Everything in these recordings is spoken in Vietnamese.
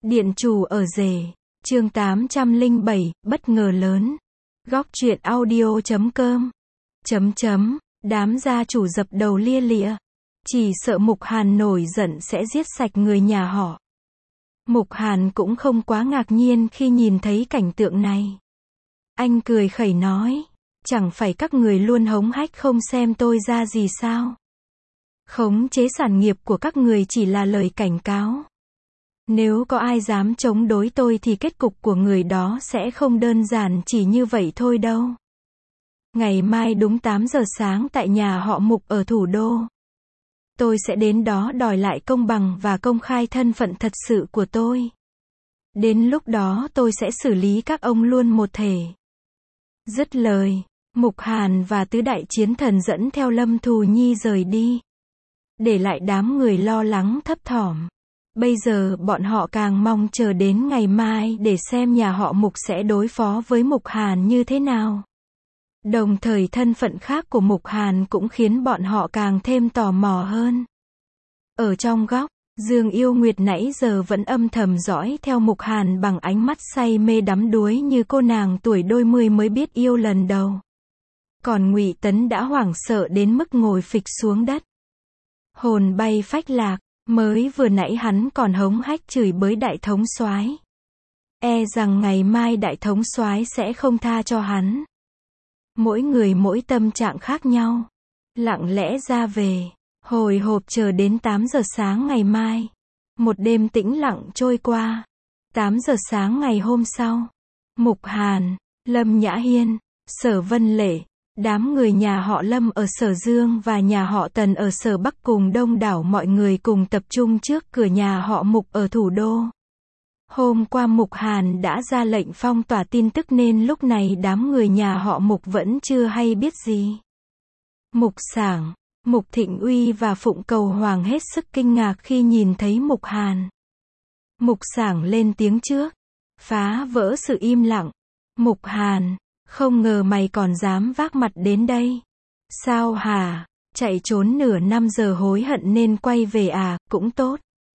Điện chủ ở rể, chương 807, bất ngờ lớn. Góc truyện audio.com. Đám gia chủ dập đầu lia lịa. Chỉ sợ Mục Hàn nổi giận sẽ giết sạch người nhà họ. Mục Hàn cũng không quá ngạc nhiên khi nhìn thấy cảnh tượng này. Anh cười khẩy nói, chẳng phải các người luôn hống hách không xem tôi ra gì sao? Khống chế sản nghiệp của các người chỉ là lời cảnh cáo. Nếu có ai dám chống đối tôi thì kết cục của người đó sẽ không đơn giản chỉ như vậy thôi đâu. Ngày mai đúng 8 giờ sáng tại nhà họ Mục ở thủ đô. Tôi sẽ đến đó đòi lại công bằng và công khai thân phận thật sự của tôi. Đến lúc đó tôi sẽ xử lý các ông luôn một thể. Dứt lời, Mục Hàn và tứ đại chiến thần dẫn theo Lâm Thù Nhi rời đi. Để lại đám người lo lắng thấp thỏm. Bây giờ bọn họ càng mong chờ đến ngày mai để xem nhà họ Mục sẽ đối phó với Mục Hàn như thế nào. Đồng thời thân phận khác của Mục Hàn cũng khiến bọn họ càng thêm tò mò hơn. Ở trong góc, Dương Yêu Nguyệt nãy giờ vẫn âm thầm dõi theo Mục Hàn bằng ánh mắt say mê đắm đuối như cô nàng tuổi đôi mươi mới biết yêu lần đầu. Còn Ngụy Tấn đã hoảng sợ đến mức ngồi phịch xuống đất. Hồn bay phách lạc. Mới vừa nãy hắn còn hống hách chửi bới đại thống soái. E rằng ngày mai đại thống soái sẽ không tha cho hắn. Mỗi người mỗi tâm trạng khác nhau. Lặng lẽ ra về, hồi hộp chờ đến 8 giờ sáng ngày mai. Một đêm tĩnh lặng trôi qua. 8 giờ sáng ngày hôm sau, Mục Hàn, Lâm Nhã Hiên, Sở Vân Lệ, đám người nhà họ Lâm ở Sở Dương và nhà họ Tần ở Sở Bắc cùng đông đảo mọi người cùng tập trung trước cửa nhà họ Mục ở thủ đô. Hôm qua Mục Hàn đã ra lệnh phong tỏa tin tức nên lúc này đám người nhà họ Mục vẫn chưa hay biết gì. Mục Sảng, Mục Thịnh Uy và Phụng Cầu Hoàng hết sức kinh ngạc khi nhìn thấy Mục Hàn. Mục Sảng lên tiếng trước, phá vỡ sự im lặng. Mục Hàn, không ngờ mày còn dám vác mặt đến đây. Sao hả? Chạy trốn nửa năm giờ hối hận nên quay về à, cũng tốt.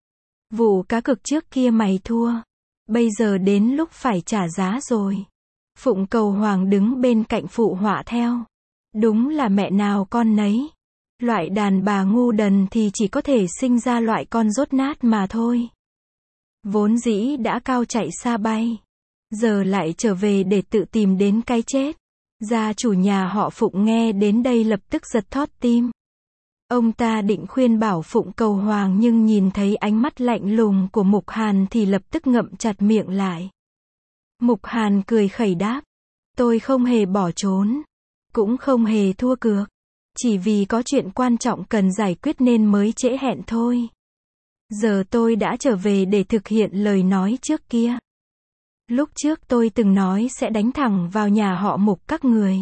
Vụ cá cược trước kia mày thua. Bây giờ đến lúc phải trả giá rồi. Phụng Cầu Hoàng đứng bên cạnh phụ họa theo. Đúng là mẹ nào con nấy. Loại đàn bà ngu đần thì chỉ có thể sinh ra loại con dốt nát mà thôi. Vốn dĩ đã cao chạy xa bay. Giờ lại trở về để tự tìm đến cái chết. Gia chủ nhà họ Phụng nghe đến đây lập tức giật thót tim. Ông ta định khuyên bảo Phụng Cầu Hoàng nhưng nhìn thấy ánh mắt lạnh lùng của Mục Hàn thì lập tức ngậm chặt miệng lại. Mục Hàn cười khẩy đáp. Tôi không hề bỏ trốn. Cũng không hề thua cược. Chỉ vì có chuyện quan trọng cần giải quyết nên mới trễ hẹn thôi. Giờ tôi đã trở về để thực hiện lời nói trước kia. Lúc trước tôi từng nói sẽ đánh thẳng vào nhà họ Mục các người.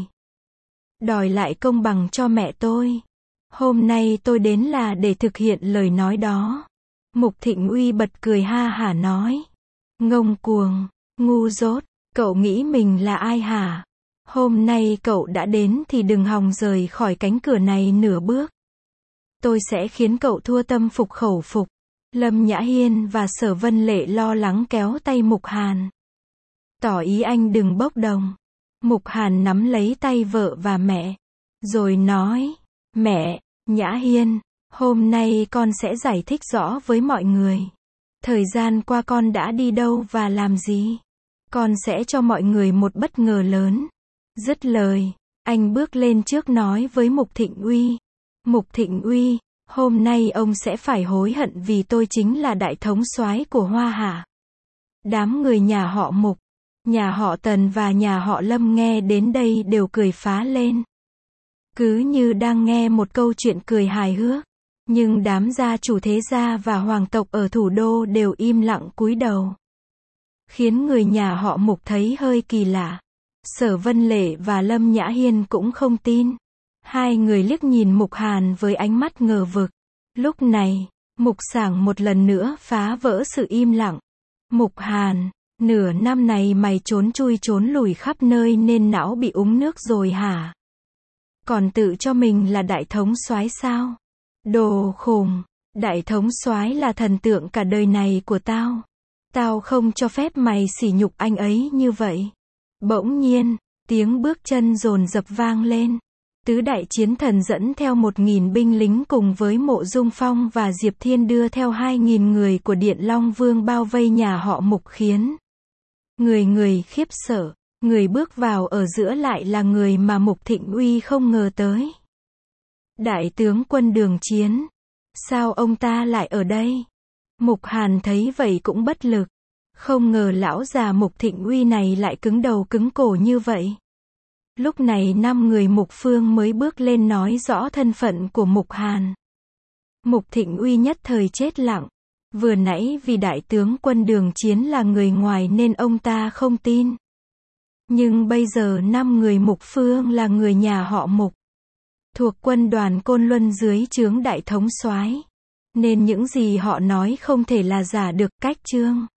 Đòi lại công bằng cho mẹ tôi. Hôm nay tôi đến là để thực hiện lời nói đó. Mục Thịnh Uy bật cười ha hả nói. Ngông cuồng, ngu dốt, cậu nghĩ mình là ai hả? Hôm nay cậu đã đến thì đừng hòng rời khỏi cánh cửa này nửa bước. Tôi sẽ khiến cậu thua tâm phục khẩu phục. Lâm Nhã Hiên và Sở Vân Lệ lo lắng kéo tay Mục Hàn. Tỏ ý anh đừng bốc đồng. Mục Hàn nắm lấy tay vợ và mẹ. Rồi nói, mẹ, Nhã Hiên, hôm nay con sẽ giải thích rõ với mọi người. Thời gian qua con đã đi đâu và làm gì. Con sẽ cho mọi người một bất ngờ lớn. Dứt lời, anh bước lên trước nói với Mục Thịnh Uy. Mục Thịnh Uy, hôm nay ông sẽ phải hối hận vì tôi chính là đại thống soái của Hoa Hạ. Đám người nhà họ Mục, nhà họ Tần và nhà họ Lâm nghe đến đây đều cười phá lên. Cứ như đang nghe một câu chuyện cười hài hước. Nhưng đám gia chủ thế gia và hoàng tộc ở thủ đô đều im lặng cúi đầu. Khiến người nhà họ Mục thấy hơi kỳ lạ. Sở Vân Lệ và Lâm Nhã Hiên cũng không tin. Hai người liếc nhìn Mục Hàn với ánh mắt ngờ vực. Lúc này, Mục Sảng một lần nữa phá vỡ sự im lặng. Mục Hàn, nửa năm này mày trốn chui trốn lùi khắp nơi nên não bị úng nước rồi hả? Còn tự cho mình là đại thống soái sao? Đồ khùng, đại thống soái là thần tượng cả đời này của tao. Tao không cho phép mày sỉ nhục anh ấy như vậy. Bỗng nhiên, tiếng bước chân dồn dập vang lên. Tứ đại chiến thần dẫn theo 1.000 binh lính cùng với Mộ Dung Phong và Diệp Thiên đưa theo 2.000 người của Điện Long Vương bao vây nhà họ Mục khiến người người khiếp sợ. Người bước vào ở giữa lại là người mà Mục Thịnh Uy không ngờ tới. Đại tướng quân Đường Chiến. Sao ông ta lại ở đây? Mục Hàn thấy vậy cũng bất lực. Không ngờ lão già Mục Thịnh Uy này lại cứng đầu cứng cổ như vậy. Lúc này 5 người Mục Phương mới bước lên nói rõ thân phận của Mục Hàn. Mục Thịnh Uy nhất thời chết lặng. Vừa nãy vì đại tướng quân Đường Chiến là người ngoài nên ông ta không tin. Nhưng bây giờ 5 người Mục Phương là người nhà họ Mục, thuộc quân đoàn Côn Luân dưới trướng đại thống soái, nên những gì họ nói không thể là giả được. Cách chương